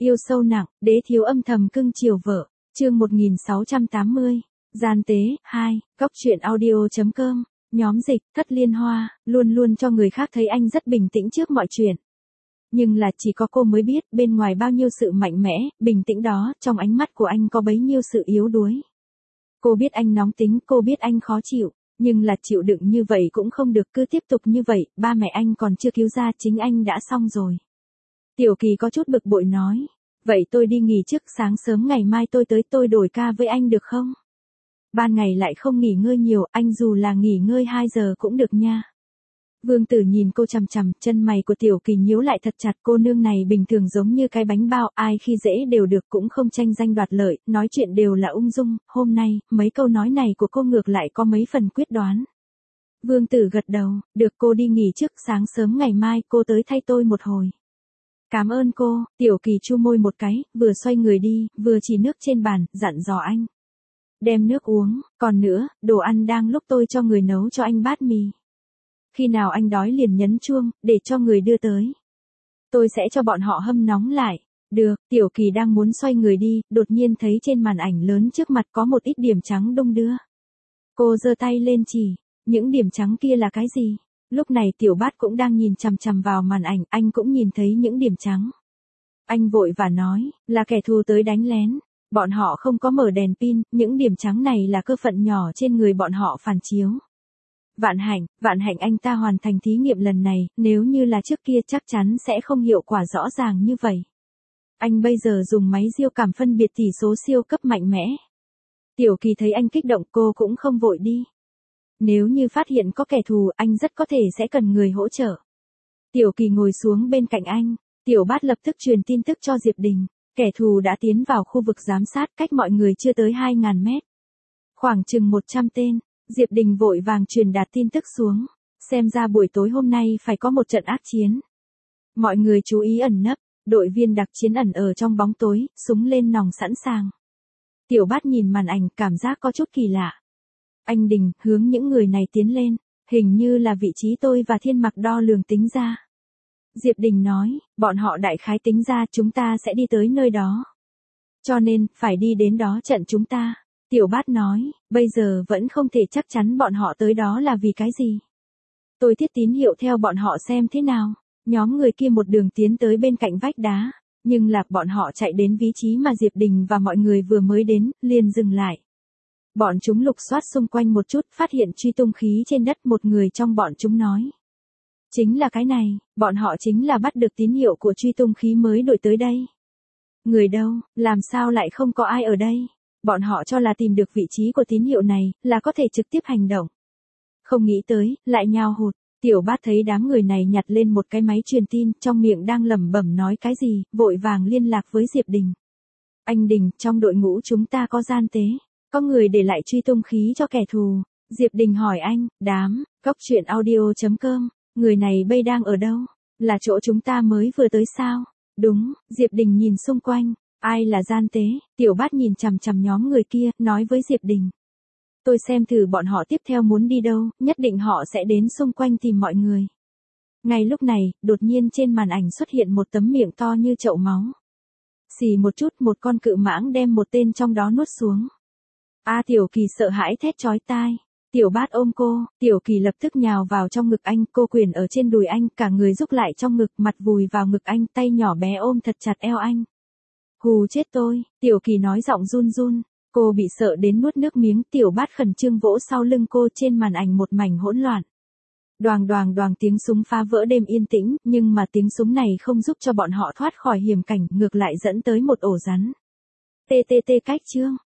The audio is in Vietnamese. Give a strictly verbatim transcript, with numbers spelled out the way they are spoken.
Yêu sâu nặng, đế thiếu âm thầm cưng chiều vợ. Chương một nghìn sáu trăm tám mươi. Gian tế, hai, Cóc truyện audio chấm com. Nhóm dịch, Thất Liên Hoa, luôn luôn cho người khác thấy anh rất bình tĩnh trước mọi chuyện. Nhưng là chỉ có cô mới biết, bên ngoài bao nhiêu sự mạnh mẽ, bình tĩnh đó, trong ánh mắt của anh có bấy nhiêu sự yếu đuối. Cô biết anh nóng tính, cô biết anh khó chịu, nhưng là chịu đựng như vậy cũng không được, cứ tiếp tục như vậy, ba mẹ anh còn chưa cứu ra, chính anh đã xong rồi. Tiểu Kỳ có chút bực bội nói, vậy tôi đi nghỉ trước, sáng sớm ngày mai tôi tới, tôi đổi ca với anh được không? Ban ngày lại không nghỉ ngơi nhiều, anh dù là nghỉ ngơi hai giờ cũng được nha. Vương Tử nhìn cô chằm chằm, chân mày của Tiểu Kỳ nhíu lại thật chặt, cô nương này bình thường giống như cái bánh bao, ai khi dễ đều được, cũng không tranh danh đoạt lợi, nói chuyện đều là ung dung, hôm nay, mấy câu nói này của cô ngược lại có mấy phần quyết đoán. Vương Tử gật đầu, được, cô đi nghỉ trước, sáng sớm ngày mai cô tới thay tôi một hồi. Cảm ơn cô. Tiểu Kỳ chu môi một cái, vừa xoay người đi, vừa chỉ nước trên bàn, dặn dò anh. Đem nước uống, còn nữa, đồ ăn đang lúc tôi cho người nấu cho anh bát mì. Khi nào anh đói liền nhấn chuông, để cho người đưa tới. Tôi sẽ cho bọn họ hâm nóng lại. Được. Tiểu Kỳ đang muốn xoay người đi, đột nhiên thấy trên màn ảnh lớn trước mặt có một ít điểm trắng đung đưa. Cô giơ tay lên chỉ, những điểm trắng kia là cái gì? Lúc này Tiểu Bát cũng đang nhìn chằm chằm vào màn ảnh, anh cũng nhìn thấy những điểm trắng. Anh vội và nói, là kẻ thù tới đánh lén. Bọn họ không có mở đèn pin, những điểm trắng này là cơ phận nhỏ trên người bọn họ phản chiếu. Vạn hạnh, vạn hạnh anh ta hoàn thành thí nghiệm lần này, nếu như là trước kia chắc chắn sẽ không hiệu quả rõ ràng như vậy. Anh bây giờ dùng máy diêu cảm phân biệt tỷ số siêu cấp mạnh mẽ. Tiểu Kỳ thấy anh kích động, cô cũng không vội đi. Nếu như phát hiện có kẻ thù, anh rất có thể sẽ cần người hỗ trợ. Tiểu Kỳ ngồi xuống bên cạnh anh, Tiểu Bát lập tức truyền tin tức cho Diệp Đình. Kẻ thù đã tiến vào khu vực giám sát, cách mọi người chưa tới hai nghìn mét. Khoảng chừng một trăm tên, Diệp Đình vội vàng truyền đạt tin tức xuống. Xem ra buổi tối hôm nay phải có một trận ác chiến. Mọi người chú ý ẩn nấp, đội viên đặc chiến ẩn ở trong bóng tối, súng lên nòng sẵn sàng. Tiểu Bát nhìn màn ảnh, cảm giác có chút kỳ lạ. Anh Đình, hướng những người này tiến lên, hình như là vị trí tôi và Thiên Mặc đo lường tính ra. Diệp Đình nói, bọn họ đại khái tính ra chúng ta sẽ đi tới nơi đó. Cho nên, phải đi đến đó trận chúng ta. Tiểu Bát nói, bây giờ vẫn không thể chắc chắn bọn họ tới đó là vì cái gì. Tôi thiết tín hiệu theo bọn họ xem thế nào. Nhóm người kia một đường tiến tới bên cạnh vách đá, nhưng là bọn họ chạy đến vị trí mà Diệp Đình và mọi người vừa mới đến, liền dừng lại. Bọn chúng lục soát xung quanh một chút, phát hiện truy tung khí trên đất, một người trong bọn chúng nói. Chính là cái này, bọn họ chính là bắt được tín hiệu của truy tung khí mới đuổi tới đây. Người đâu, làm sao lại không có ai ở đây? Bọn họ cho là tìm được vị trí của tín hiệu này, là có thể trực tiếp hành động. Không nghĩ tới, lại nhào hụt. Tiểu Bát thấy đám người này nhặt lên một cái máy truyền tin, trong miệng đang lẩm bẩm nói cái gì, vội vàng liên lạc với Diệp Đình. Anh Đình, trong đội ngũ chúng ta có gian tế, có người để lại truy tung khí cho kẻ thù. Diệp Đình hỏi anh, đám, Cóc truyện audio chấm com, người này bây đang ở đâu? Là chỗ chúng ta mới vừa tới sao? Đúng. Diệp Đình nhìn xung quanh, ai là gian tế? Tiểu Bát nhìn chằm chằm nhóm người kia, nói với Diệp Đình. Tôi xem thử bọn họ tiếp theo muốn đi đâu, nhất định họ sẽ đến xung quanh tìm mọi người. Ngay lúc này, đột nhiên trên màn ảnh xuất hiện một tấm miệng to như chậu máu. Xì một chút, một con cự mãng đem một tên trong đó nuốt xuống. A Tiểu Kỳ sợ hãi thét chói tai. Tiểu Bát ôm cô, Tiểu Kỳ lập tức nhào vào trong ngực anh, cô quyền ở trên đùi anh, cả người rúc lại trong ngực, mặt vùi vào ngực anh, tay nhỏ bé ôm thật chặt eo anh. Hù chết tôi, Tiểu Kỳ nói giọng run run. Cô bị sợ đến nuốt nước miếng, Tiểu Bát khẩn trương vỗ sau lưng cô, trên màn ảnh một mảnh hỗn loạn. Đoàng đoàng đoàng tiếng súng phá vỡ đêm yên tĩnh, nhưng mà tiếng súng này không giúp cho bọn họ thoát khỏi hiểm cảnh, ngược lại dẫn tới một ổ rắn. tê tê tê cách chương.